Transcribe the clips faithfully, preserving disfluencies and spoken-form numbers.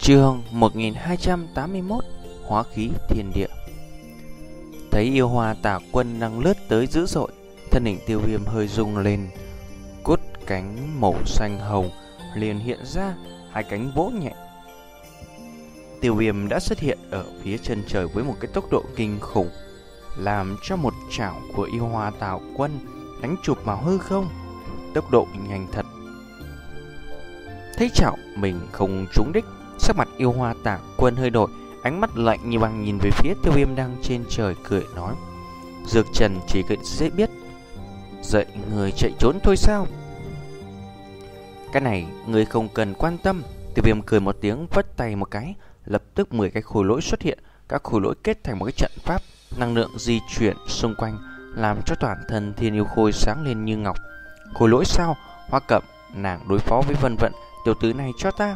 Chương một nghìn hai trăm tám mươi mốt. Hóa khí thiên địa. Thấy yêu hoa tà quân đang lướt tới dữ dội, thân hình Tiêu Viêm hơi rung lên. Cốt cánh màu xanh hồng liền hiện ra, hai cánh vỗ nhẹ. Tiêu Viêm đã xuất hiện ở phía chân trời với một cái tốc độ kinh khủng, làm cho một chảo của yêu hoa tà quân đánh chụp vào hư không. Tốc độ nhanh thật. Thấy chảo mình không trúng đích, sắc mặt yêu hoa tà quân hơi đổi, ánh mắt lạnh như băng nhìn về phía Tiêu Viêm đang trên trời, cười nói: Dược Trần chỉ cần dễ biết, dạy người chạy trốn thôi sao? Cái này người không cần quan tâm. Tiêu Viêm cười một tiếng, vất tay một cái, lập tức mười cái khối lỗi xuất hiện. Các khối lỗi kết thành một cái trận pháp, năng lượng di chuyển xung quanh, làm cho toàn thân Thiên Yêu Khôi sáng lên như ngọc. Khối lỗi sao? Hoa Cẩm, nàng đối phó với Vân Vận, tiểu tử này cho ta.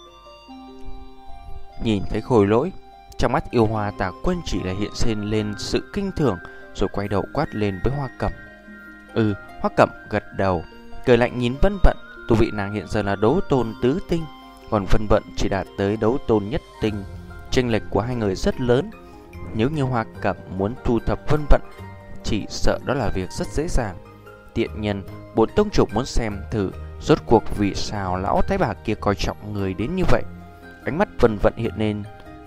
Nhìn thấy khối lỗi, trong mắt yêu hoa tà quân chỉ là hiện lên lên sự kinh thường, rồi quay đầu quát lên với Hoa Cẩm. Ừ, Hoa Cẩm gật đầu, cười lạnh nhìn Vân Vận. Tu vị nàng hiện giờ là đấu tôn tứ tinh, còn Vân Vận chỉ đạt tới đấu tôn nhất tinh. Chênh lệch của hai người rất lớn. Nếu như Hoa Cẩm muốn thu thập Vân Vận, chỉ sợ đó là việc rất dễ dàng. Tiện nhân, bổn tông chủ muốn xem thử rốt cuộc vì sao lão thái bà kia coi trọng người đến như vậy. Ánh mắt Vân Vận hiện lên,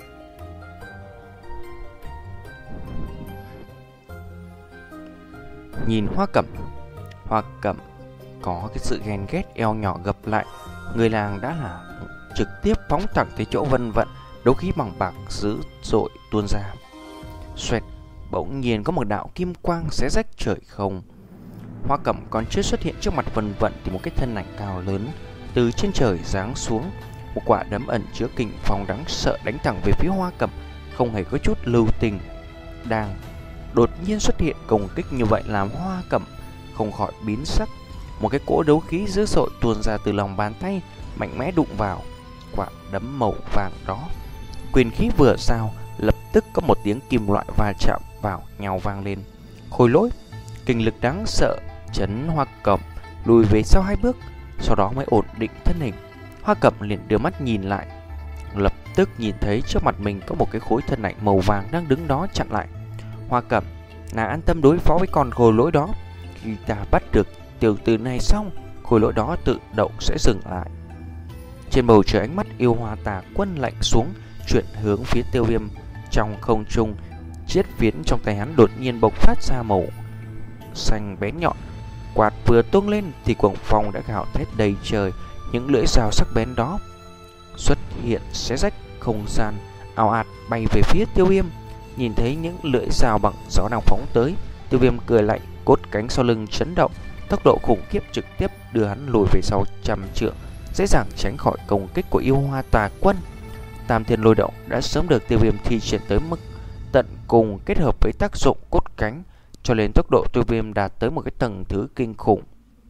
nhìn Hoa Cẩm. Hoa Cẩm có cái sự ghen ghét, eo nhỏ gập lại. Người làng đã là trực tiếp phóng thẳng tới chỗ Vân Vận, đấu khí bằng bạc dữ dội tuôn ra. Xoẹt, bỗng nhiên có một đạo kim quang xé rách trời không. Hoa Cẩm còn chưa xuất hiện trước mặt Vân Vận thì một cái thân ảnh cao lớn từ trên trời giáng xuống. Một quả đấm ẩn chứa kình phong đáng sợ đánh thẳng về phía Hoa Cẩm, không hề có chút lưu tình. Đang đột nhiên xuất hiện công kích như vậy làm Hoa Cẩm không khỏi biến sắc. Một cái cỗ đấu khí dữ dội tuôn ra từ lòng bàn tay, mạnh mẽ đụng vào quả đấm màu vàng đó. Quyền khí vừa giao, lập tức có một tiếng kim loại va chạm vào nhau vang lên. Khối lỗi, kinh lực đáng sợ chấn Hoa Cẩm lùi về sau hai bước, sau đó mới ổn định thân hình. Hoa Cẩm liền đưa mắt nhìn lại, lập tức nhìn thấy trước mặt mình có một cái khối thân ảnh màu vàng đang đứng đó chặn lại. Hoa Cẩm, nàng an tâm đối phó với con khối lỗi đó. Khi ta bắt được tiểu tử này xong, khối lỗi đó tự động sẽ dừng lại. Trên bầu trời, ánh mắt yêu hoa tà quân lạnh xuống, chuyển hướng phía Tiêu Viêm. Trong không trung, chiếc phiến trong tay hắn đột nhiên bộc phát ra màu xanh bén nhọn. Quạt vừa tung lên thì cuồng phong đã gào thét đầy trời. Những lưỡi rào sắc bén đó xuất hiện xé rách không gian, ào ạt bay về phía Tiêu Viêm. Nhìn thấy những lưỡi rào bằng gió đang phóng tới, Tiêu Viêm cười lạnh, cốt cánh sau lưng chấn động, tốc độ khủng khiếp trực tiếp đưa hắn lùi về sau trăm trượng, dễ dàng tránh khỏi công kích của yêu hoa tà quân. Tam thiên lôi động đã sớm được Tiêu Viêm thi triển tới mức tận cùng, kết hợp với tác dụng cốt cánh, cho nên tốc độ Tiêu Viêm đạt tới một cái tầng thứ kinh khủng.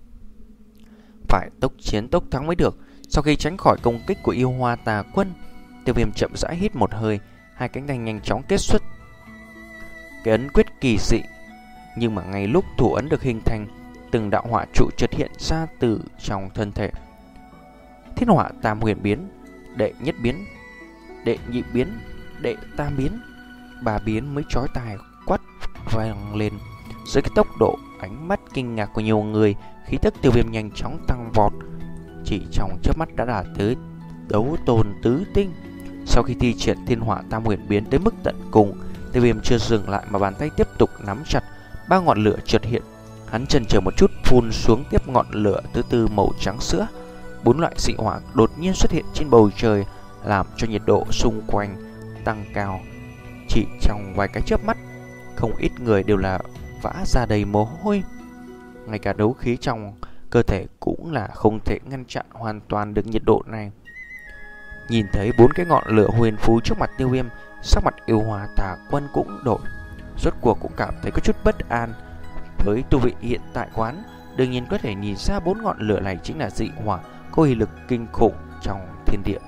Phải tốc chiến tốc thắng mới được. Sau khi tránh khỏi công kích của yêu hoa tà quân, Tiêu Viêm chậm rãi hít một hơi, hai cánh tay nhanh chóng kết xuất cái ấn quyết kỳ dị. Nhưng mà ngay lúc thủ ấn được hình thành, từng đạo hỏa trụ chợt hiện ra từ trong thân thể. Thiên hỏa tam huyền biến, đệ nhất biến, đệ nhị biến, đệ tam biến, ba biến mới chói tai quát vang lên. Dưới cái tốc độ ánh mắt kinh ngạc của nhiều người, khí tức Tiêu Viêm nhanh chóng tăng vọt, chỉ trong chớp mắt đã đạt tới đấu tôn tứ tinh. Sau khi thi triển thiên hỏa tam huyền biến tới mức tận cùng, Tiêu Viêm chưa dừng lại mà bàn tay tiếp tục nắm chặt. Ba ngọn lửa chợt hiện, hắn chần chờ một chút phun xuống tiếp ngọn lửa thứ tư màu trắng sữa. Bốn loại dị hỏa đột nhiên xuất hiện trên bầu trời, làm cho nhiệt độ xung quanh tăng cao. Chỉ trong vài cái chớp mắt, không ít người đều là vã ra đầy mồ hôi. Ngay cả đấu khí trong cơ thể cũng là không thể ngăn chặn hoàn toàn được nhiệt độ này. Nhìn thấy bốn cái ngọn lửa huyền phú trước mặt Tiêu Viêm, sắc mặt yêu hoa tà quân cũng đổi. Rốt cuộc cũng cảm thấy có chút bất an. Với tu vị hiện tại quán, đương nhiên có thể nhìn ra bốn ngọn lửa này chính là dị hỏa có uy lực kinh khủng trong thiên địa.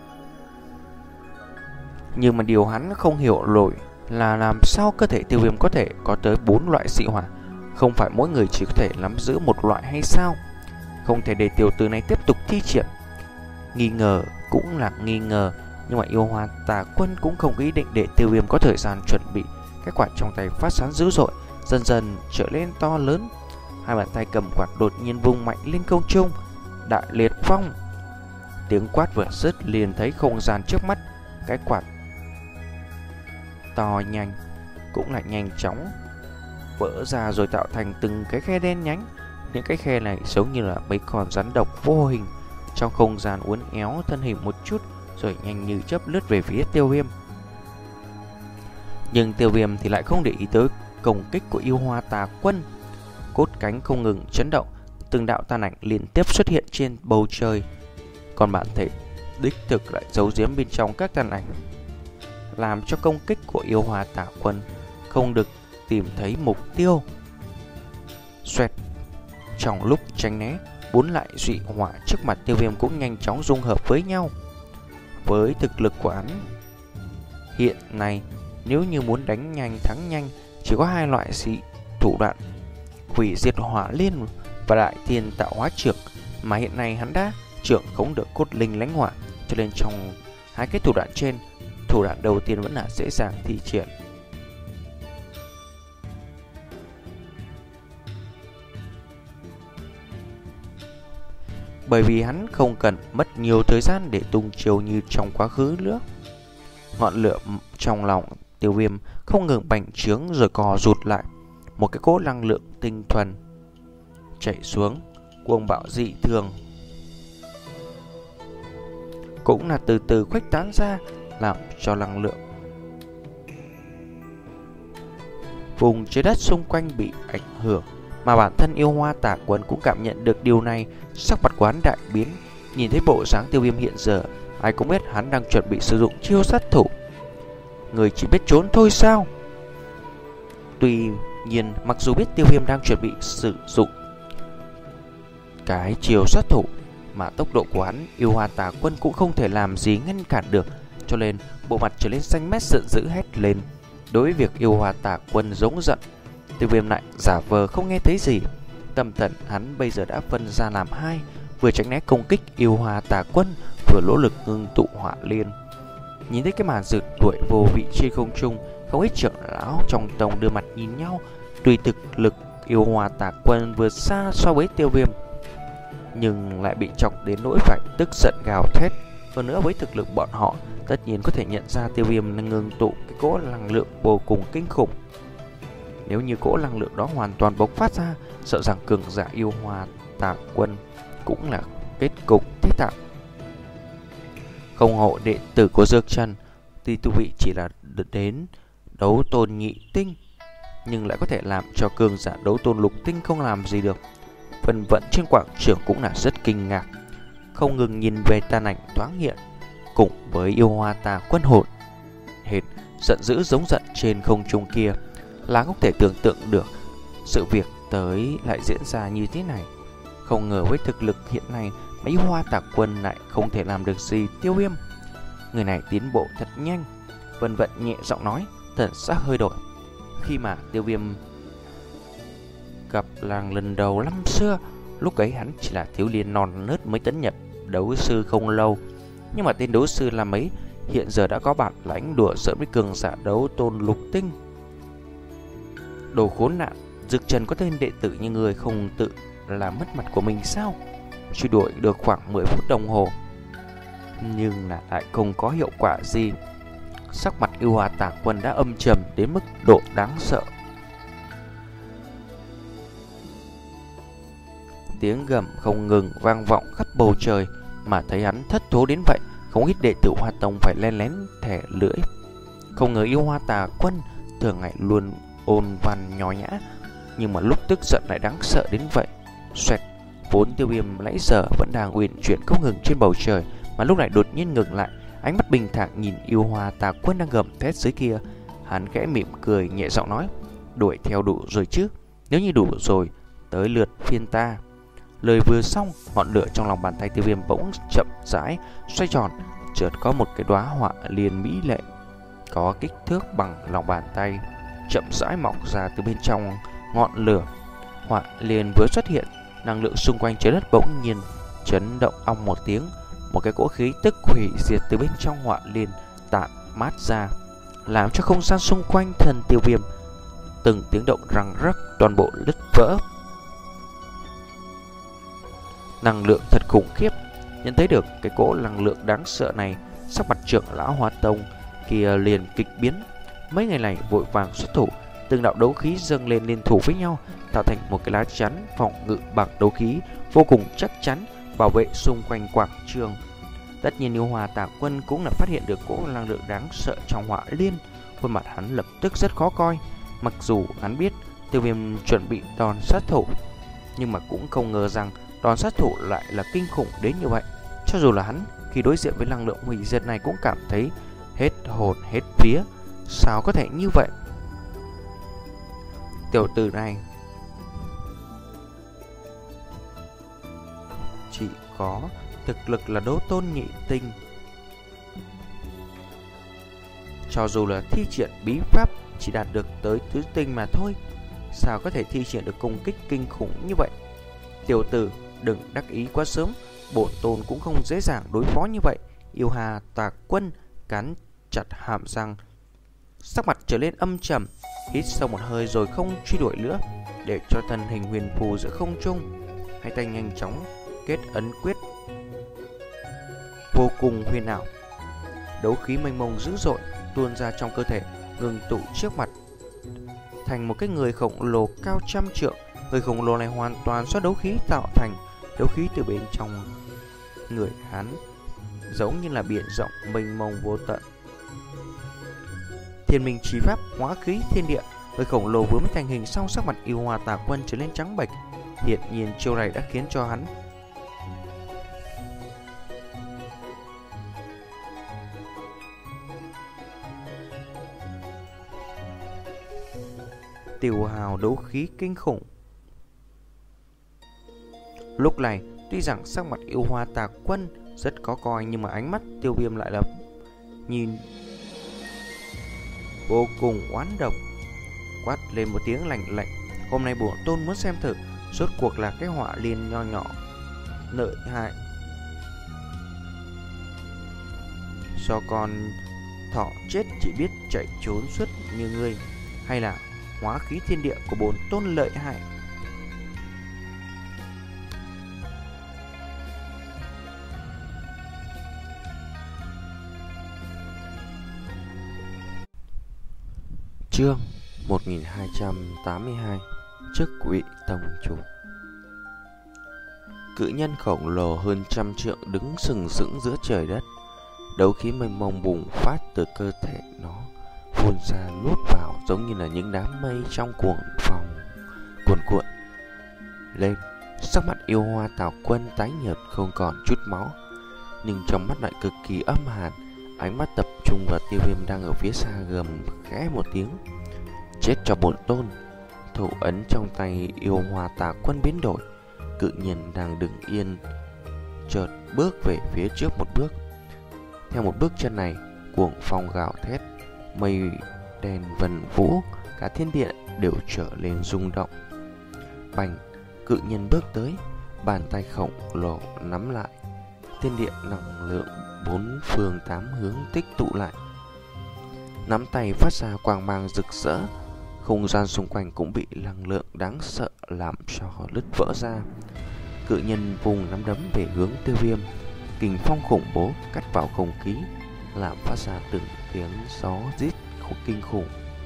Nhưng mà điều hắn không hiểu nổi là làm sao cơ thể Tiêu Viêm có thể có tới bốn loại dị hỏa. Không phải mỗi người chỉ có thể nắm giữ một loại hay sao? Không thể để tiểu tử này tiếp tục thi triển. Nghi ngờ cũng là nghi ngờ, Nhưng mà yêu hoa tà quân cũng không có ý định để Tiêu Viêm có thời gian chuẩn bị. Cái quạt trong tay phát sáng dữ dội, dần dần trở lên to lớn. Hai bàn tay cầm quạt đột nhiên vung mạnh lên không trung. Đại liệt phong. Tiếng quát vừa dứt liền thấy không gian trước mắt cái quạt to nhanh cũng lại nhanh chóng vỡ ra, rồi tạo thành từng cái khe đen nhánh. Những cái khe này giống như là mấy con rắn độc vô hình, trong không gian uốn éo thân hình một chút rồi nhanh như chớp lướt về phía Tiêu Viêm. Nhưng Tiêu Viêm thì lại không để ý tới công kích của yêu hoa tà quân. Cốt cánh không ngừng chấn động, từng đạo tàn ảnh liên tiếp xuất hiện trên bầu trời. Còn bản thể đích thực lại giấu giếm bên trong các tàn ảnh, làm cho công kích của yêu hoa tà quân không được tìm thấy mục tiêu. Xoẹt. Trong lúc tránh né, bốn lại dị hỏa trước mặt Tiêu Viêm cũng nhanh chóng dung hợp với nhau. Với thực lực của hắn hiện nay, nếu như muốn đánh nhanh thắng nhanh, chỉ có hai loại dị thủ đoạn: hủy diệt hỏa liên và đại thiên tạo hóa trưởng. Mà hiện nay hắn đã trưởng khống được cốt linh lãnh hỏa, cho nên trong hai cái thủ đoạn trên, thủ đoạn đầu tiên vẫn là dễ dàng thi triển. Bởi vì hắn không cần mất nhiều thời gian để tung chiêu như trong quá khứ nữa. Ngọn lửa trong lòng Tiêu Viêm không ngừng bành trướng rồi cò rụt lại. Một cái cỗ năng lượng tinh thuần chạy xuống, cuồng bạo dị thường cũng là từ từ khuếch tán ra, làm cho năng lượng vùng trái đất xung quanh bị ảnh hưởng. Mà bản thân yêu hoa tà quân cũng cảm nhận được điều này, sắc mặt của hắn đại biến. Nhìn thấy bộ dáng Tiêu Viêm hiện giờ, ai cũng biết hắn đang chuẩn bị sử dụng chiêu sát thủ. Người chỉ biết trốn thôi sao? Tuy nhiên, mặc dù biết Tiêu Viêm đang chuẩn bị sử dụng cái chiêu sát thủ, mà tốc độ của hắn, yêu hoa tà quân cũng không thể làm gì ngăn cản được. Cho nên bộ mặt trở lên xanh mét giận dữ hét lên. Đối với việc yêu hoa tà quân giống giận, Tiêu Viêm lại giả vờ không nghe thấy gì. Tâm thần hắn bây giờ đã phân ra làm hai, vừa tránh né công kích yêu hoa tà quân, vừa nỗ lực ngưng tụ hỏa liên. Nhìn thấy cái màn rượt đuổi vô vị trên không trung, không ít trưởng lão trong tông đưa mặt nhìn nhau. Tuy thực lực yêu hoa tà quân vượt xa so với Tiêu Viêm, nhưng lại bị chọc đến nỗi phải tức giận gào thét. Hơn nữa với thực lực bọn họ, tất nhiên có thể nhận ra Tiêu Viêm đang ngưng tụ cái cỗ năng lượng vô cùng kinh khủng. Nếu như cỗ năng lượng đó hoàn toàn bộc phát ra, sợ rằng cường giả yêu hoa tà quân cũng là kết cục thế thảm. Không hộ đệ tử của Dược Trần, tuy tu vị chỉ là đến đấu tôn nhị tinh, nhưng lại có thể làm cho cường giả đấu tôn lục tinh không làm gì được. Phần vận trên quảng trường cũng là rất kinh ngạc, không ngừng nhìn về tàn ảnh thoáng hiện, cùng với yêu hoa tà quân hồn hệt giận dữ giống giận trên không trung kia, là không thể tưởng tượng được sự việc tới lại diễn ra như thế này. Không ngờ với thực lực hiện nay, mấy hoa tà quân lại không thể làm được gì Tiêu Viêm. Người này tiến bộ thật nhanh. Vân Vận nhẹ giọng nói, thần sắc hơi đổi. Khi mà Tiêu Viêm gặp làng lần đầu năm xưa, lúc ấy hắn chỉ là thiếu niên non nớt mới tấn nhập đấu sư không lâu. Nhưng mà tên đấu sư là mấy hiện giờ đã có bản lãnh đùa giỡn với cường giả đấu tôn lục tinh. Đồ khốn nạn, Dược Trần có tên đệ tử như người không tự làm mất mặt của mình sao? Truy đuổi được khoảng mười phút đồng hồ, nhưng là lại không có hiệu quả gì. Sắc mặt yêu hoa tà quân đã âm trầm đến mức độ đáng sợ. Tiếng gầm không ngừng vang vọng khắp bầu trời, mà thấy hắn thất thố đến vậy, không ít đệ tử Hoa Tông phải len lén thẻ lưỡi. Không ngờ yêu hoa tà quân thường ngày luôn ôn văn nho nhã, nhưng mà lúc tức giận lại đáng sợ đến vậy. Xoẹt. Vốn Tiêu Viêm nãy giờ vẫn đang uyển chuyển không ngừng trên bầu trời, mà lúc này đột nhiên ngừng lại, ánh mắt bình thản nhìn yêu hoa tà quân đang gầm thét dưới kia. Hắn khẽ mỉm cười nhẹ giọng nói, đuổi theo đủ rồi chứ? Nếu như đủ rồi, tới lượt phiên ta. Lời vừa xong, ngọn lửa trong lòng bàn tay Tiêu Viêm bỗng chậm rãi xoay tròn, chợt có một cái đóa họa liên mỹ lệ có kích thước bằng lòng bàn tay chậm rãi mọc ra từ bên trong ngọn lửa. Họa liên vừa xuất hiện, năng lượng xung quanh trái đất bỗng nhiên chấn động ong một tiếng, một cái cỗ khí tức hủy diệt từ bên trong họa liên tản mát ra, làm cho không gian xung quanh thân Tiêu Viêm từng tiếng động răng rắc toàn bộ đứt vỡ. Năng lượng thật khủng khiếp. Nhận thấy được cái cỗ năng lượng đáng sợ này, sắc mặt trưởng lão Hoa Tông kia liền kịch biến. Mấy ngày này vội vàng xuất thủ, từng đạo đấu khí dâng lên liên thủ với nhau, tạo thành một cái lá chắn phòng ngự bằng đấu khí vô cùng chắc chắn, bảo vệ xung quanh quảng trường. Tất nhiên Yêu Hoa Tà Quân cũng là phát hiện được cỗ năng lượng đáng sợ trong họa liên, khuôn mặt hắn lập tức rất khó coi. Mặc dù hắn biết Tiêu Viêm chuẩn bị đòn sát thủ, nhưng mà cũng không ngờ rằng đòn sát thủ lại là kinh khủng đến như vậy. Cho dù là hắn khi đối diện với năng lượng hủy diệt này cũng cảm thấy hết hồn hết vía. Sao có thể như vậy? Tiểu tử này chỉ có thực lực là đấu tôn nhị tinh, cho dù là thi triển bí pháp chỉ đạt được tới tứ tinh mà thôi, sao có thể thi triển được công kích kinh khủng như vậy? Tiểu tử đừng đắc ý quá sớm, bổn tôn cũng không dễ dàng đối phó như vậy. Yêu Hà Tà Quân cắn chặt hàm răng, sắc mặt trở lên âm trầm, hít sâu một hơi rồi không truy đuổi nữa, để cho thân hình huyền phù giữa không trung. Hai tay nhanh chóng kết ấn quyết vô cùng huyền ảo, đấu khí mênh mông dữ dội tuôn ra trong cơ thể, ngưng tụ trước mặt thành một cái người khổng lồ cao trăm trượng. Người khổng lồ này hoàn toàn do đấu khí tạo thành, đấu khí từ bên trong người hắn giống như là biển rộng mênh mông vô tận. Thiên Minh Chí Pháp hóa khí thiên địa. Người khổng lồ vừa mới thành hình sau, sắc mặt Yêu Hoa Tà Quân trở lên trắng bệch. Hiển nhiên chiêu này đã khiến cho hắn tiêu hào đấu khí kinh khủng. Lúc này tuy rằng sắc mặt Yêu Hoa Tà Quân rất khó coi, nhưng mà ánh mắt Tiêu Viêm lại là nhìn vô cùng oán độc, quát lên một tiếng lạnh lạnh. Hôm nay bổn tôn muốn xem thử rốt cuộc là cái họa liên nho nhỏ lợi hại do con thỏ chết chỉ biết chạy trốn suốt như ngươi, hay là hóa khí thiên địa của bổn tôn lợi hại. Chương một nghìn hai trăm tám mươi hai, chức vị tông chủ. Cự nhân khổng lồ hơn trăm trượng đứng sừng sững giữa trời đất, đấu khí mênh mông bùng phát từ cơ thể nó, phun ra nuốt vào giống như là những đám mây trong cuồng phong cuồn cuộn lên. Sắc mặt Yêu Hoa Tà Quân tái nhợt không còn chút máu, nhưng trong mắt lại cực kỳ âm hàn. Ánh mắt tập trung vào Tiêu Viêm đang ở phía xa, gầm khẽ một tiếng: chết cho bổn tôn. Thủ ấn trong tay Yêu Hoa Tà Quân biến đổi, cự nhân đang đứng yên chợt bước về phía trước một bước. Theo một bước chân này, cuồng phong gào thét, mây đen vần vũ, cả thiên địa đều trở lên rung động. Bành, cự nhân bước tới, bàn tay khổng lồ nắm lại, thiên địa năng lượng bốn phương tám hướng tích tụ lại. Nắm tay phát ra quang mang rực rỡ, không gian xung quanh cũng bị năng lượng đáng sợ làm cho nứt vỡ ra. Cự nhân vùng nắm đấm về hướng Tiêu Viêm, kình phong khủng bố cắt vào không khí, làm phát ra từng tiếng gió rít kinh khủng.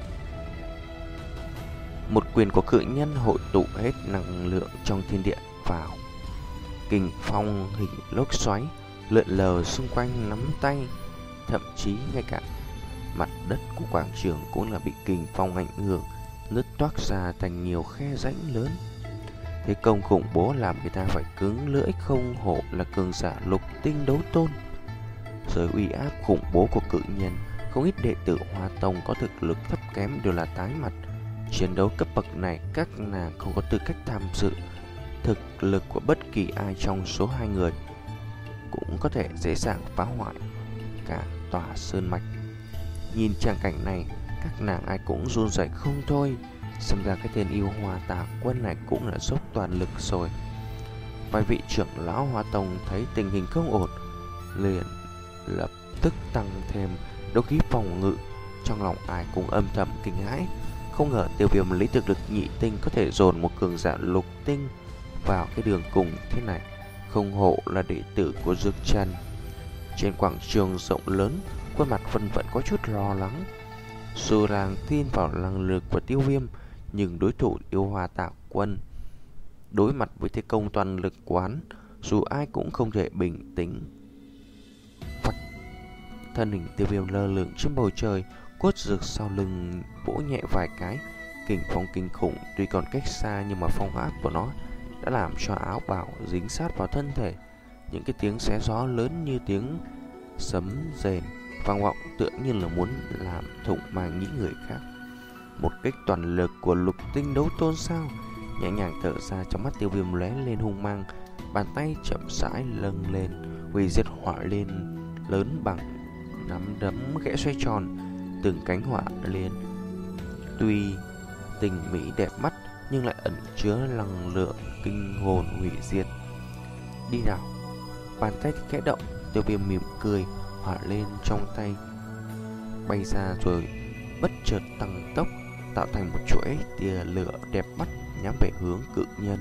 Một quyền của cự nhân hội tụ hết năng lượng trong thiên địa vào, kình phong hình lốc xoáy lượn lờ xung quanh nắm tay, thậm chí ngay cả mặt đất của quảng trường cũng là bị kình phong ảnh hưởng, nứt toác ra thành nhiều khe rãnh lớn. Thế công khủng bố làm người ta phải cứng lưỡi, không hổ là cường giả lục tinh đấu tôn. Dưới uy áp khủng bố của cự nhân, không ít đệ tử Hoa Tông có thực lực thấp kém đều là tái mặt. Chiến đấu cấp bậc này các nàng không có tư cách tham dự. Thực lực của bất kỳ ai trong số hai người cũng có thể dễ dàng phá hoại cả tòa sơn mạch. Nhìn trang cảnh này, các nàng ai cũng run rẩy không thôi. Xem ra cái tên Yêu Hoa Tà Quân này cũng là dốc toàn lực rồi. Vài vị trưởng lão Hoa Tông thấy tình hình không ổn, liền lập tức tăng thêm đấu khí phòng ngự. Trong lòng ai cũng âm thầm kinh hãi, không ngờ Tiêu Viêm lấy thực lực nhị tinh có thể dồn một cường giả lục tinh vào cái đường cùng thế này, không hổ là đệ tử của Dương Trần. Trên quảng trường rộng lớn, khuôn mặt Vân vẫn có chút lo lắng. Dù rằng tin vào năng lực của Tiêu Viêm, nhưng đối thủ Yêu Hoa Tạ Quân đối mặt với thế công toàn lực quán, dù ai cũng không thể bình tĩnh. Phạch, thân hình Tiêu Viêm lơ lửng trên bầu trời, cốt dược sau lưng vỗ nhẹ vài cái, kình phong kinh khủng tuy còn cách xa nhưng mà phong áp của nó đã làm cho áo bào dính sát vào thân thể. Những cái tiếng xé gió lớn như tiếng sấm rền vang vọng, tựa như là muốn làm thủng màng những người khác. Một kích toàn lực của lục tinh đấu tôn sao? Nhẹ nhàng thở ra, trong mắt Tiêu Viêm lóe lên hung mang, bàn tay chậm rãi lâng lên, hủy diệt hỏa lên lớn bằng nắm đấm khẽ xoay tròn, từng cánh hỏa lên tuy tình mỹ đẹp mắt nhưng lại ẩn chứa năng lượng kinh hồn hủy diệt. Đi nào! Bàn tay khẽ động, Tiêu Viêm mỉm cười, hỏa lên trong tay bay ra rồi bất chợt tăng tốc, tạo thành một chuỗi tia lửa đẹp mắt nhắm về hướng cự nhân.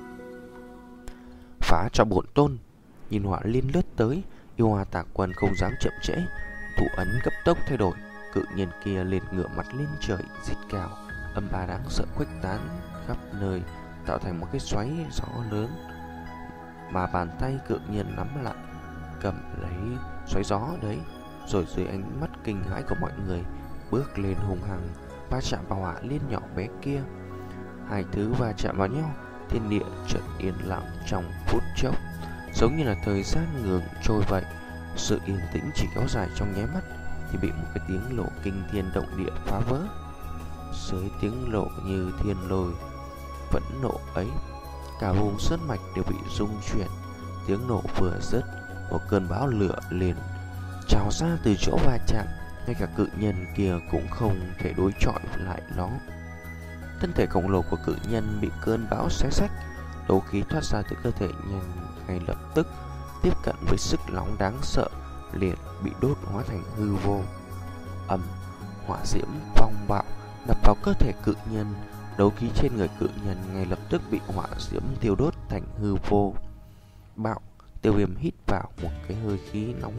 Phá cho bổn tôn! Nhìn hỏa liên lướt tới, Yêu Hoa Tạ Quân không dám chậm trễ, thủ ấn cấp tốc thay đổi, cự nhân kia liền ngửa mặt lên trời rít gào, âm ba đáng sợ khuếch tán khắp nơi, tạo thành một cái xoáy gió lớn. Mà bàn tay cự nhân nắm lại, cầm lấy xoáy gió đấy, rồi dưới ánh mắt kinh hãi của mọi người, bước lên hùng hăng, va chạm vào hỏa liên nhỏ bé kia. Hai thứ va chạm vào nhau, thiên địa chợt yên lặng trong phút chốc, giống như là thời gian ngừng trôi vậy. Sự yên tĩnh chỉ kéo dài trong nháy mắt thì bị một cái tiếng nổ kinh thiên động địa phá vỡ. Dưới tiếng nổ như thiên lôi vẫn nộ ấy, cả vùng sơn mạch đều bị rung chuyển. Tiếng nổ vừa dứt, một cơn bão lửa liền trào ra từ chỗ va chạm, ngay cả cự nhân kia cũng không thể đối chọi lại nó. Thân thể khổng lồ của cự nhân bị cơn bão xé rách, đấu khí thoát ra từ cơ thể nhanh ngay lập tức tiếp cận với sức nóng đáng sợ, liền bị đốt hóa thành hư vô. Ầm, hỏa diễm phong bạo đập vào cơ thể cự nhân, đấu khí trên người cự nhân ngay lập tức bị hỏa diễm tiêu đốt thành hư vô. Bạo, Tiêu Viêm hít vào một cái hơi khí nóng,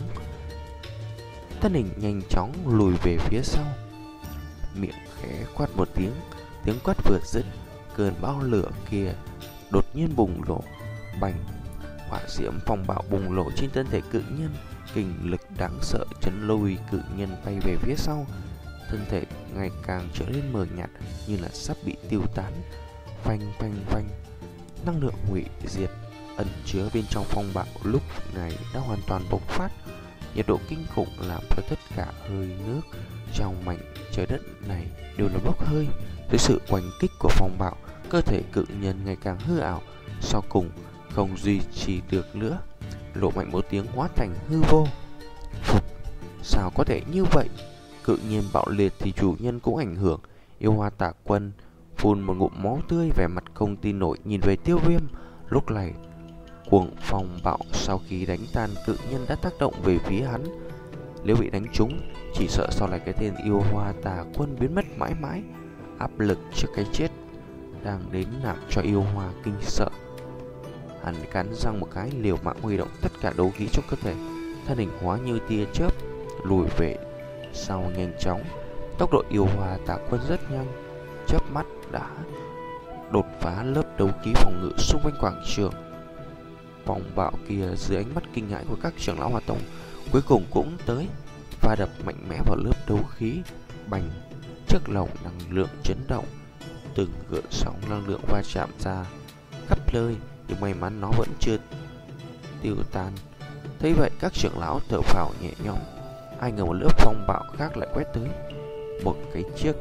thân hình nhanh chóng lùi về phía sau, miệng khẽ quát một tiếng. Tiếng quát vừa dứt, cơn bão lửa kia đột nhiên bùng nổ, bành, hỏa diễm phong bạo bùng nổ trên thân thể cự nhân, kình lực đáng sợ chấn lùi cự nhân bay về phía sau. Thân thể ngày càng trở nên mờ nhạt, như là sắp bị tiêu tán. Phanh phanh phanh, năng lượng hủy diệt ẩn chứa bên trong phong bạo lúc này đã hoàn toàn bộc phát. Nhiệt độ kinh khủng làm cho tất cả hơi nước trong mảnh trái đất này đều là bốc hơi. Dưới sự oanh kích của phong bạo, cơ thể cự nhân ngày càng hư ảo, sau cùng không duy trì được nữa, lộ mạnh một tiếng hóa thành hư vô. Phục, sao có thể như vậy? Cự nhiên bạo liệt thì chủ nhân cũng ảnh hưởng. Yêu Hoa Tạ Quân phun một ngụm máu tươi, vẻ mặt không tin nổi nhìn về Tiêu Viêm. Lúc này cuồng phong bạo sau khi đánh tan cự nhân đã tác động về phía hắn. Nếu bị đánh trúng, chỉ sợ sau này cái tên Yêu Hoa Tạ Quân biến mất mãi mãi. Áp lực trước cái chết đang đến làm cho Yêu Hoa kinh sợ. Hắn cắn răng một cái, liều mạng huy động tất cả đấu khí trong cơ thể, thân hình hóa như tia chớp lùi về sau nhanh chóng. Tốc độ Yêu Hoa Tạ Quân rất nhanh, chớp mắt đã đột phá lớp đấu khí phòng ngự xung quanh quảng trường. Phong bạo kia dưới ánh mắt kinh hãi của các trưởng lão Hỏa Tông cuối cùng cũng tới, và đập mạnh mẽ vào lớp đấu khí. Bành, chiếc lồng năng lượng chấn động, từng gợn sóng năng lượng va chạm ra khắp nơi, nhưng may mắn nó vẫn chưa tiêu tan. Thấy vậy, các trưởng lão thở phào nhẹ nhõm. Ai ngờ một lớp phong bạo khác lại quét tới, một cái chiếc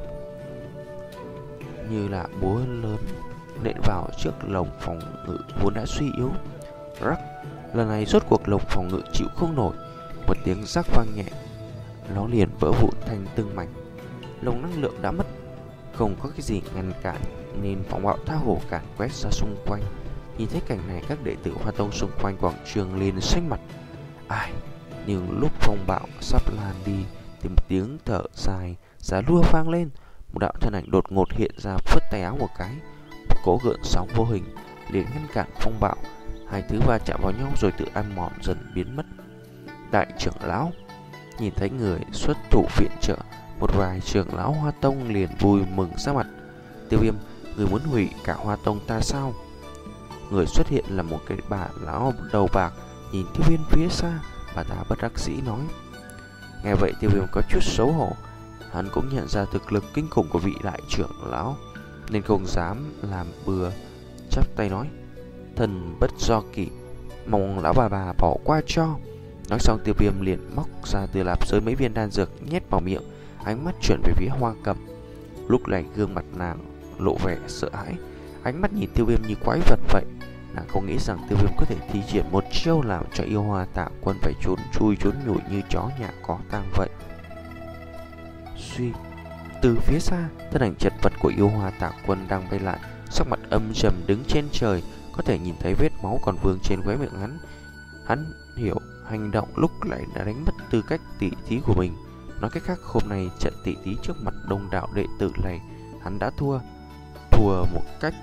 như là búa lớn nện vào chiếc lồng phòng ngự vốn đã suy yếu. Rắc, lần này rốt cuộc lồng phòng ngự chịu không nổi, một tiếng rắc vang nhẹ, nó liền vỡ vụn thành từng mảnh. Lồng năng lượng đã mất, không có cái gì ngăn cản, nên phong bạo tha hồ càn quét ra xung quanh. Nhìn thấy cảnh này, các đệ tử Hoa Tông xung quanh quảng trường liền xanh mặt. Ai, Nhưng lúc phong bạo sắp lan đi thì một tiếng thở dài giá lua vang lên. Một đạo thân ảnh đột ngột hiện ra, phất tay áo một cái, một cỗ gợn sóng vô hình liền ngăn cản phong bạo. Hai thứ va chạm vào nhau rồi tự ăn mòn dần biến mất. Đại trưởng lão nhìn thấy người xuất thủ viện trợ, một vài trưởng lão Hoa Tông liền vui mừng ra mặt. Tiêu Viêm, người muốn hủy cả Hoa Tông ta sao? Người xuất hiện là một cái bà lão đầu bạc, nhìn Tiêu Viêm phía xa, bà ta bất đắc dĩ nói. Nghe vậy Tiêu Viêm có chút xấu hổ. Hắn cũng nhận ra thực lực kinh khủng của vị đại trưởng lão, nên không dám làm bừa, chắp tay nói: thần bất do kỷ, mong lão bà bà bỏ qua cho. Nói xong Tiêu Viêm liền móc ra từ lạp giới mấy viên đan dược nhét vào miệng, ánh mắt chuyển về phía Hoa Cẩm. Lúc này gương mặt nàng lộ vẻ sợ hãi, ánh mắt nhìn Tiêu Viêm như quái vật vậy. Nàng không nghĩ rằng Tiêu Viêm có thể thi triển một chiêu làm cho yêu Hoa Tạ Quân phải trốn chui trốn nhủi như chó nhà có tang vậy. Suy, từ phía xa, thân ảnh chật vật của yêu Hoa Tạ Quân đang bay lại, sắc mặt âm trầm đứng trên trời, có thể nhìn thấy vết máu còn vương trên khóe miệng hắn. Hắn hiểu hành động lúc lại đã đánh mất tư cách tỷ thí của mình. Nói cách khác, hôm nay trận tỷ thí trước mặt đông đạo đệ tử này, hắn đã thua, thua một cách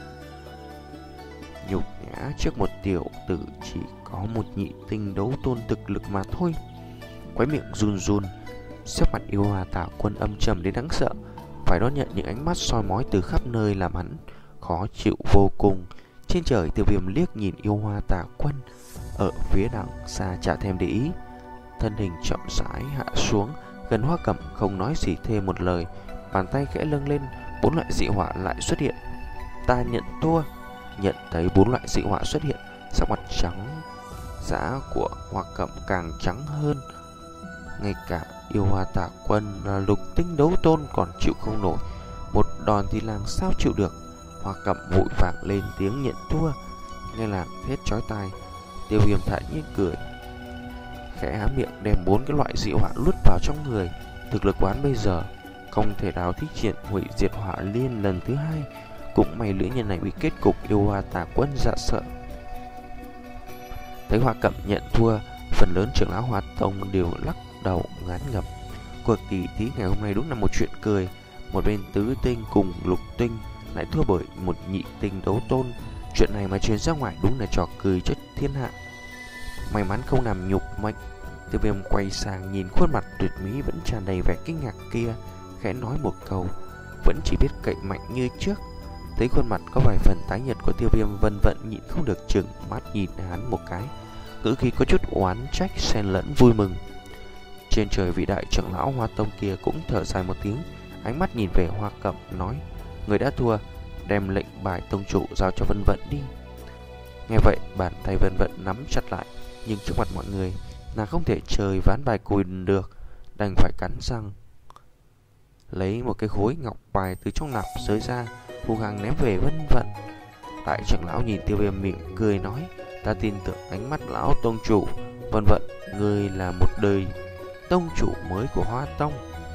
nhục nhã trước một tiểu tử chỉ có một nhị tinh đấu tôn thực lực mà thôi. Khóe miệng run run, sắc mặt yêu Hoa Tạ Quân âm trầm đến đáng sợ, phải đón nhận những ánh mắt soi mói từ khắp nơi làm hắn khó chịu vô cùng. Trên trời Tiêu Viêm liếc nhìn yêu Hoa Tạ Quân ở phía đằng xa chả thèm để ý, thân hình chậm rãi hạ xuống gần Hoa Cẩm, không nói gì thêm một lời, bàn tay khẽ lâng lên, bốn loại dị hỏa lại xuất hiện. Ta nhận thua. Nhận thấy bốn loại dị hỏa xuất hiện, sắc mặt trắng dã của Hoa Cẩm càng trắng hơn. Ngay cả yêu Hoa Tạ Quân là lục tinh đấu tôn còn chịu không nổi, một đòn thì làm sao chịu được. Hoa Cẩm vội vàng lên tiếng nhận thua. Nghe là thét chói tai, Tiêu Viêm thản nhiên cười, khẽ há miệng đem bốn cái loại dị hỏa luốt vào trong người. Thực lực quán bây giờ không thể nào thi triển hủy diệt hỏa liên lần thứ hai. Cũng may lữ nhân này bị kết cục yêu Hoa Tạ Quân dọa sợ. Thấy Hoa Cẩm nhận thua, phần lớn trưởng lão Hoa Tông đều lắc đầu ngán ngẩm. Cuộc tỷ thí ngày hôm nay đúng là một chuyện cười. Một bên tứ tinh cùng lục tinh lại thua bởi một nhị tinh đấu tôn. Chuyện này mà truyền ra ngoài đúng là trò cười cho thiên hạ. May mắn không làm nhục mệnh. Tiêu Viêm quay sang nhìn khuôn mặt tuyệt mỹ vẫn tràn đầy vẻ kinh ngạc kia, khẽ nói một câu, vẫn chỉ biết cậy mạnh như trước. Thấy khuôn mặt có vài phần tái nhợt của Tiêu Viêm, vân vận nhịn không được chừng mắt nhìn hắn một cái, ngữ khí có chút oán trách xen lẫn vui mừng. Trên trời vị đại trưởng lão Hoa Tông kia cũng thở dài một tiếng, ánh mắt nhìn về Hoa Cẩm nói: người đã thua, đem lệnh bài tông chủ giao cho Vân Vận đi. Nghe vậy bàn tay Vân Vận nắm chặt lại, nhưng trước mặt mọi người nàng không thể chơi ván bài cùn được, đành phải cắn răng lấy một cái khối ngọc bài từ trong nạp giới ra, hung hăng ném về Vân Vận. Đại trưởng lão nhìn Tiêu Viêm mỉm cười nói: ta tin tưởng ánh mắt lão tông chủ. Vân Vận, ngươi là một đời tông chủ mới của Hoa Tông.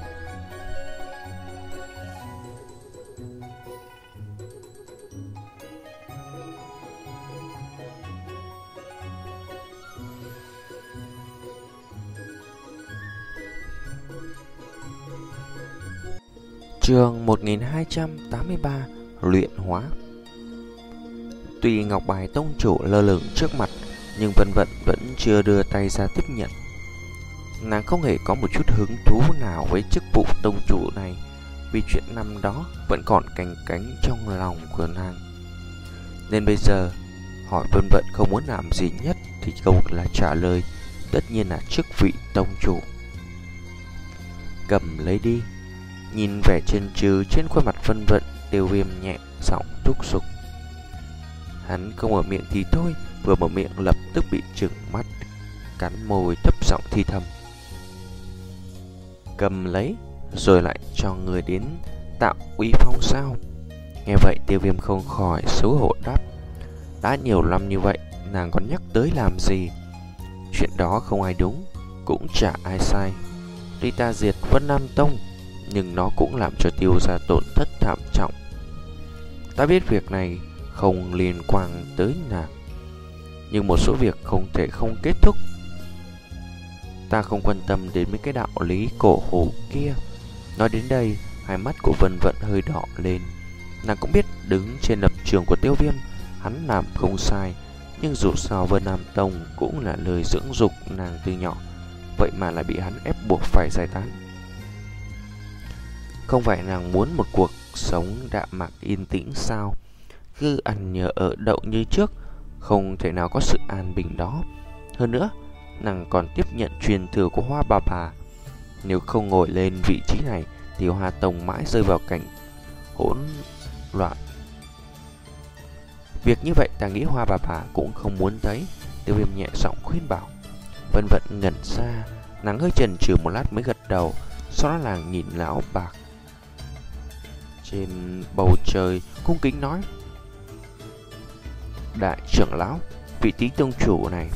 Chương một nghìn hai trăm tám mươi ba, luyện hóa. Tuy ngọc bài tông chủ lơ lửng trước mặt, nhưng Vân Vận vẫn chưa đưa tay ra tiếp nhận. Nàng không hề có một chút hứng thú nào với chức vụ tông chủ này, vì chuyện năm đó vẫn còn canh cánh trong lòng của nàng. Nên bây giờ hỏi Vân Vận không muốn làm gì nhất thì câu là trả lời tất nhiên là chức vị tông chủ. Cầm lấy đi. Nhìn vẻ chần chừ trên khuôn mặt Vân Vận, Tiêu Viêm nhẹ giọng thúc giục. Hắn không mở miệng thì thôi, vừa mở miệng lập tức bị trừng mắt, cắn môi thấp giọng thi thầm: cầm lấy rồi lại cho người đến tạo uy phong sao? Nghe vậy Tiêu Viêm không khỏi xấu hổ đáp: đã nhiều năm như vậy, nàng còn nhắc tới làm gì? Chuyện đó không ai đúng, cũng chả ai sai. Tuy ta diệt Vân Nam Tông, nhưng nó cũng làm cho Tiêu gia tổn thất thảm trọng. Ta biết việc này không liên quan tới nàng, nhưng một số việc không thể không kết thúc. Ta không quan tâm đến mấy cái đạo lý cổ hủ kia. Nói đến đây, hai mắt của Vân Vận hơi đỏ lên. Nàng cũng biết đứng trên lập trường của Tiêu Viêm, hắn làm không sai, nhưng dù sao Vân Nam Tông cũng là lời dưỡng dục nàng từ nhỏ, vậy mà lại bị hắn ép buộc phải giải tán. Không phải nàng muốn một cuộc sống đạm mạc yên tĩnh sao? Cứ ăn nhờ ở đậu như trước, không thể nào có sự an bình đó. Hơn nữa, nàng còn tiếp nhận truyền thừa của Hoa Bà Bà. Nếu không ngồi lên vị trí này thì Hoa Tông mãi rơi vào cảnh hỗn loạn. Việc như vậy ta nghĩ Hoa Bà Bà cũng không muốn thấy. Tiêu Viêm nhẹ giọng khuyên bảo. Vân Vận ngẩn ra, nàng hơi chần chừ một lát mới gật đầu. Sau đó nàng nhìn lão bạc trên bầu trời, cung kính nói: Đại trưởng lão, vị Tí tông chủ này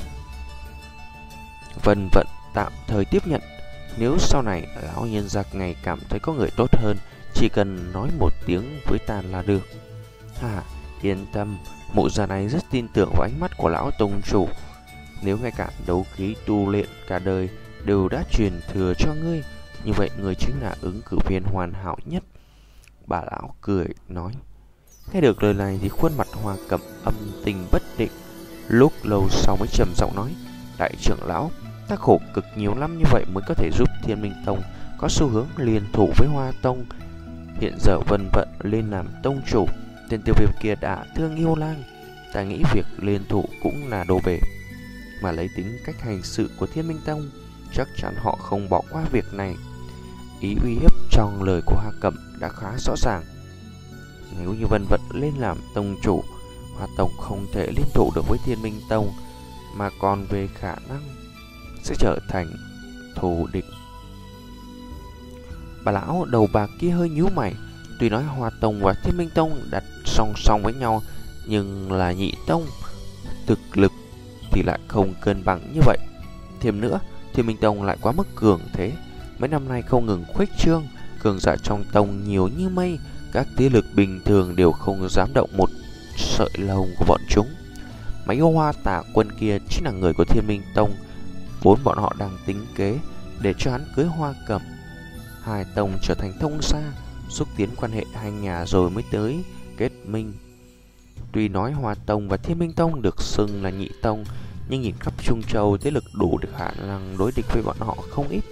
Vân Vận tạm thời tiếp nhận. Nếu sau này lão nhân gia ngày cảm thấy có người tốt hơn, chỉ cần nói một tiếng với ta là được. Hà, yên tâm, mụ già này rất tin tưởng vào ánh mắt của lão tông chủ. Nếu ngay cả đấu khí tu luyện cả đời đều đã truyền thừa cho ngươi, như vậy ngươi chính là ứng cử viên hoàn hảo nhất. Bà lão cười nói. Nghe được lời này thì khuôn mặt Hoa Cẩm âm tình bất định, lúc lâu sau mới trầm giọng nói: Đại trưởng lão, ta khổ cực nhiều năm như vậy mới có thể giúp Thiên Minh Tông có xu hướng liên thủ với Hoa Tông. Hiện giờ Vân Vận lên làm tông chủ, tên Tiêu Viêm kia đã thương yêu lang, ta nghĩ việc liên thủ cũng là đồ bể. Mà lấy tính cách hành sự của Thiên Minh Tông, chắc chắn họ không bỏ qua việc này. Ý uy hiếp trong lời của Hoa Cẩm đã khá rõ ràng. Nếu như Vân Vận lên làm tông chủ, Hoa Tông không thể liên thủ được với Thiên Minh Tông, mà còn về khả năng sẽ trở thành thù địch. Bà lão đầu bạc kia hơi nhíu mày. Tuy nói Hoa Tông và Thiên Minh Tông đặt song song với nhau, nhưng là nhị tông, thực lực thì lại không cân bằng như vậy. Thêm nữa, Thiên Minh Tông lại quá mức cường thế, mấy năm nay không ngừng khuếch trương, cường giả trong tông nhiều như mây, các thế lực bình thường đều không dám động một sợi lông của bọn chúng. Mấy yêu Hoa Tà Quân kia chính là người của Thiên Minh Tông, vốn bọn họ đang tính kế để cho hắn cưới Hoa Cẩm. Hai tông trở thành thông xa, xúc tiến quan hệ hai nhà rồi mới tới kết minh. Tuy nói Hoa Tông và Thiên Minh Tông được xưng là nhị tông, nhưng nhìn khắp Trung Châu, thế lực đủ được khả năng đối địch với bọn họ không ít.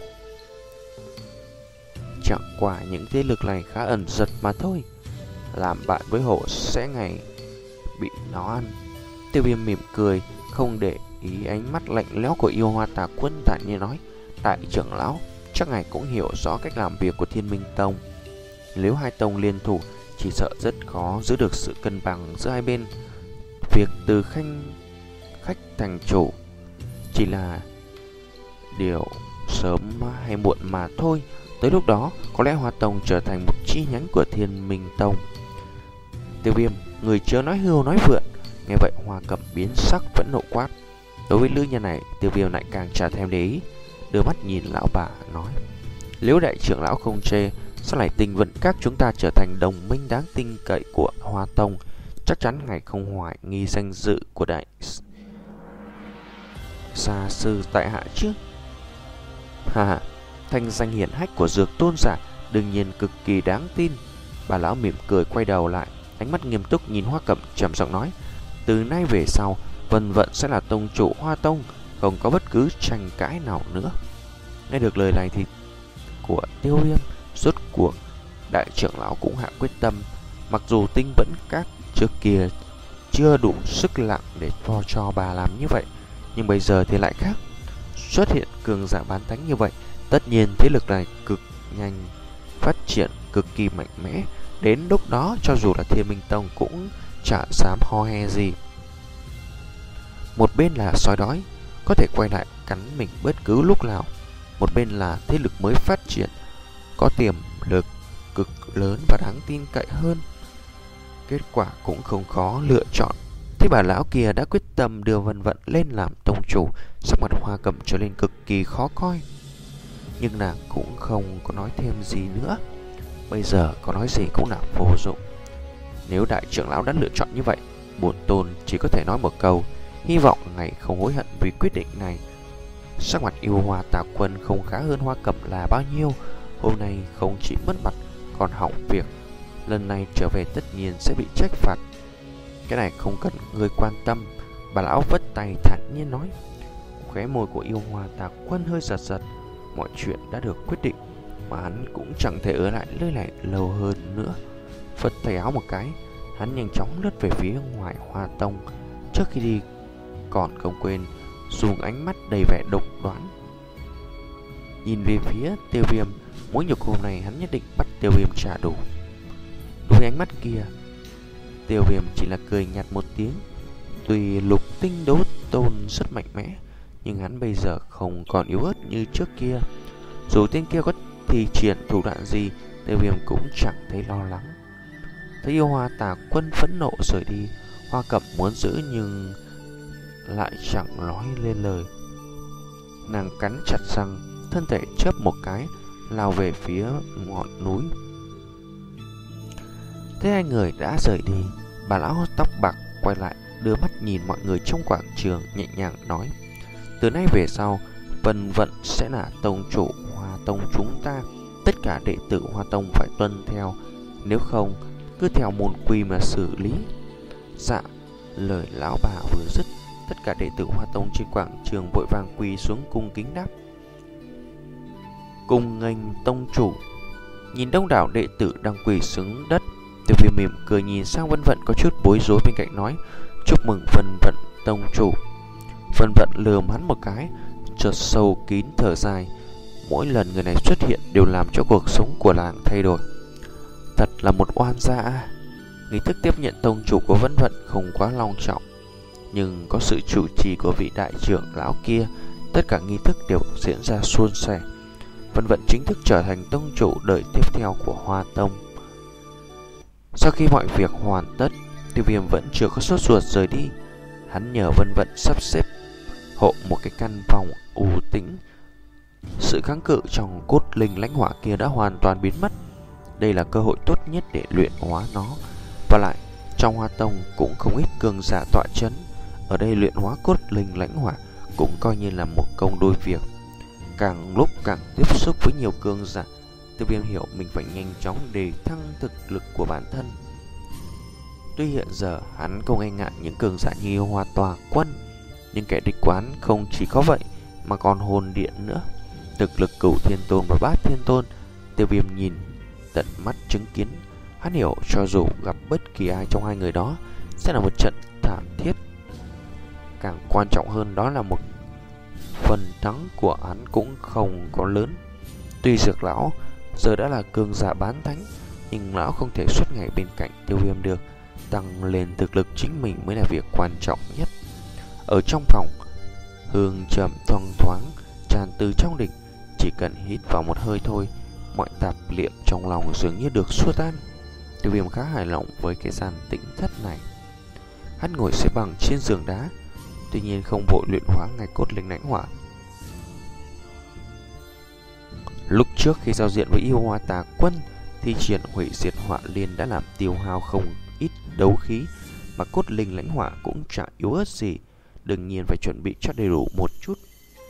Chẳng qua những thế lực này khá ẩn giật mà thôi. Làm bạn với hổ sẽ ngày bị nó ăn. Tiêu Viêm mỉm cười, không để ý ánh mắt lạnh lẽo của yêu Hoa Tà Quân, thản nhiên nói: Đại trưởng lão, chắc ngài cũng hiểu rõ cách làm việc của Thiên Minh Tông. Nếu hai tông liên thủ, chỉ sợ rất khó giữ được sự cân bằng giữa hai bên. Việc từ khanh khách thành chủ chỉ là điều sớm hay muộn mà thôi. Tới lúc đó, có lẽ Hoa Tông trở thành một chi nhánh của Thiên Minh Tông. Tiêu Viêm, người chớ nói hưu nói vượn. Nghe vậy Hoa Cẩm biến sắc vẫn nộ quát. Đối với lữ nhân này, Tiêu Viêm lại càng chả thèm để ý, đưa mắt nhìn lão bà nói: Nếu đại trưởng lão không chê, sau này tình vận các chúng ta trở thành đồng minh đáng tin cậy của Hoa Tông, chắc chắn ngài không hoài nghi danh dự của đại gia sư tại hạ chứ. Hà hà, thanh danh hiển hách của Dược Tôn giả đương nhiên cực kỳ đáng tin. Bà lão mỉm cười quay đầu lại, ánh mắt nghiêm túc nhìn Hoa Cẩm, trầm giọng nói: Từ nay về sau, Vân Vận sẽ là tông chủ Hoa Tông, không có bất cứ tranh cãi nào nữa. Nghe được lời này thì của Tiêu Viêm, rốt cuộc đại trưởng lão cũng hạ quyết tâm. Mặc dù tinh vẫn các trước kia chưa đủ sức lặng để cho, cho bà làm như vậy, nhưng bây giờ thì lại khác. Xuất hiện cường giả bán thánh như vậy, tất nhiên thế lực này cực nhanh phát triển, cực kỳ mạnh mẽ. Đến lúc đó cho dù là Thiên Minh Tông cũng chả dám ho he gì. Một bên là sói đói, có thể quay lại cắn mình bất cứ lúc nào. Một bên là thế lực mới phát triển, có tiềm lực cực lớn và đáng tin cậy hơn. Kết quả cũng không khó lựa chọn. Thế bà lão kia đã quyết tâm đưa Vân Vận lên làm tông chủ, sắc mặt Hoa Cẩm trở lên cực kỳ khó coi. Nhưng nàng cũng không có nói thêm gì nữa. Bây giờ có nói gì cũng là vô dụng. Nếu đại trưởng lão đã lựa chọn như vậy, bổn tôn chỉ có thể nói một câu: hy vọng ngài không hối hận vì quyết định này. Sắc mặt yêu hoa tà quân không khá hơn Hoa Cẩm là bao nhiêu. Hôm nay không chỉ mất mặt còn hỏng việc. Lần này trở về tất nhiên sẽ bị trách phạt. Cái này không cần người quan tâm. Bà lão vất tay thản nhiên nói. Khóe môi của yêu hoa tà quân hơi giật giật. Mọi chuyện đã được quyết định, mà hắn cũng chẳng thể ở lại nơi này lâu hơn nữa. Phất tay áo một cái, hắn nhanh chóng lướt về phía ngoài Hoa Tông. Trước khi đi còn không quên dùng ánh mắt đầy vẻ độc đoán nhìn về phía Tiêu Viêm. Mối nhục hôm nay hắn nhất định bắt Tiêu Viêm trả đủ. Đối với ánh mắt kia, Tiêu Viêm chỉ là cười nhạt một tiếng. Tuy lục tinh đấu tôn rất mạnh mẽ, nhưng hắn bây giờ không còn yếu ớt như trước kia. Dù tên kia có thi triển thủ đoạn gì, Tiêu Viêm cũng chẳng thấy lo lắng. Thấy yêu hoa tà quân phẫn nộ rời đi, Hoa Cẩm muốn giữ nhưng lại chẳng nói lên lời. Nàng cắn chặt răng, thân thể chớp một cái, lao về phía ngọn núi. Thế hai người đã rời đi, bà lão tóc bạc quay lại, đưa mắt nhìn mọi người trong quảng trường, nhẹ nhàng nói: từ nay về sau, Vân Vận sẽ là tông chủ Hoa Tông chúng ta. Tất cả đệ tử Hoa Tông phải tuân theo, nếu không cứ theo môn quy mà xử lý. Dạ. Lời lão bà vừa dứt, tất cả đệ tử Hoa Tông trên quảng trường vội vàng quỳ xuống cung kính đáp: cung nghênh tông chủ. Nhìn đông đảo đệ tử đang quỳ xuống đất, Tiêu Viêm mỉm cười nhìn sang Vân Vận có chút bối rối bên cạnh nói: chúc mừng Vân Vận tông chủ. Vân Vận lườm hắn một cái, chợt sâu kín thở dài. Mỗi lần người này xuất hiện đều làm cho cuộc sống của làng thay đổi. Thật là một oan gia. Nghi thức tiếp nhận tông chủ của Vân Vận không quá long trọng, nhưng có sự chủ trì của vị đại trưởng lão kia, tất cả nghi thức đều diễn ra suôn sẻ. Vân Vận chính thức trở thành tông chủ đời tiếp theo của Hoa Tông. Sau khi mọi việc hoàn tất, Tiêu Viêm vẫn chưa có sốt ruột rời đi. Hắn nhờ Vân Vận sắp xếp hộ một cái căn phòng u tĩnh. Sự kháng cự trong cốt linh lãnh hỏa kia đã hoàn toàn biến mất. Đây là cơ hội tốt nhất để luyện hóa nó. Và lại, trong Hoa Tông cũng không ít cường giả tọa chấn. Ở đây luyện hóa cốt linh lãnh hỏa cũng coi như là một công đôi việc. Càng lúc càng tiếp xúc với nhiều cường giả, Tiêu Viêm hiểu mình phải nhanh chóng đề thăng thực lực của bản thân. Tuy hiện giờ hắn không e ngại những cường giả như Hoa Tòa Quân, nhưng kẻ địch quán không chỉ có vậy mà còn hồn điện nữa. Thực lực Cửu Thiên Tôn và Bát Thiên Tôn, Tiêu Viêm nhìn tận mắt chứng kiến. Hắn hiểu cho dù gặp bất kỳ ai trong hai người đó sẽ là một trận thảm thiết. Càng quan trọng hơn đó là một phần thắng của hắn cũng không có lớn. Tuy Dược lão giờ đã là cường giả bán thánh, nhưng lão không thể suốt ngày bên cạnh Tiêu Viêm được. Tăng lên thực lực chính mình mới là việc quan trọng nhất. Ở trong phòng, hương trầm thoang thoáng tràn từ trong đỉnh. Chỉ cần hít vào một hơi thôi, mọi tạp niệm trong lòng dường như được xua tan. Tiêu Viêm khá hài lòng với cái gian tĩnh thất này. Hắn ngồi xếp bằng trên giường đá, tuy nhiên không vội luyện hóa ngày cốt linh lãnh hỏa. Lúc trước khi giao diện với yêu hoa tà quân, thi triển hủy diệt hỏa liên đã làm tiêu hao không ít đấu khí, mà cốt linh lãnh hỏa cũng chẳng yếu ớt gì. Đương nhiên phải chuẩn bị cho đầy đủ một chút.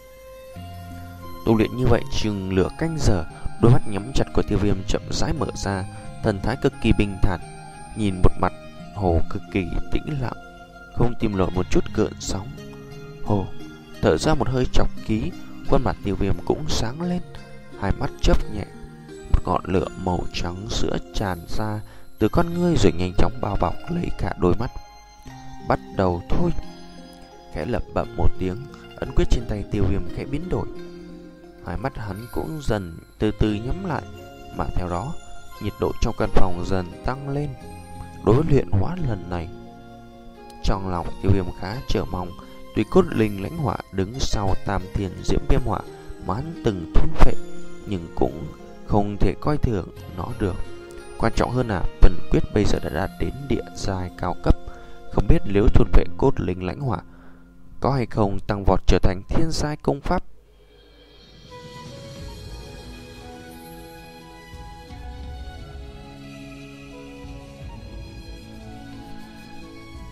Tu luyện như vậy chừng nửa canh giờ, đôi mắt nhắm chặt của Tiêu Viêm chậm rãi mở ra, thần thái cực kỳ bình thản, nhìn một mặt hồ cực kỳ tĩnh lặng, không tìm nổi một chút gợn sóng. Hồ thở ra một hơi chọc khí, khuôn mặt Tiêu Viêm cũng sáng lên, hai mắt chớp nhẹ, một ngọn lửa màu trắng sữa tràn ra từ con ngươi rồi nhanh chóng bao bọc lấy cả đôi mắt. Bắt đầu thôi. Khẽ lẩm bẩm một tiếng, ấn quyết trên tay Tiêu Viêm khẽ biến đổi. Hai mắt hắn cũng dần từ từ nhắm lại, mà theo đó nhiệt độ trong căn phòng dần tăng lên. Đối với luyện hóa lần này, trong lòng Tiêu Viêm khá chờ mong. Tuy cốt linh lãnh hỏa đứng sau tam thiên diễm viêm hỏa mà hắn từng thôn phệ, nhưng cũng không thể coi thường nó được. Quan trọng hơn là phần quyết bây giờ đã đạt đến địa giai cao cấp. Không biết nếu thôn phệ cốt linh lãnh hỏa có hay không tăng vọt trở thành thiên giai công pháp.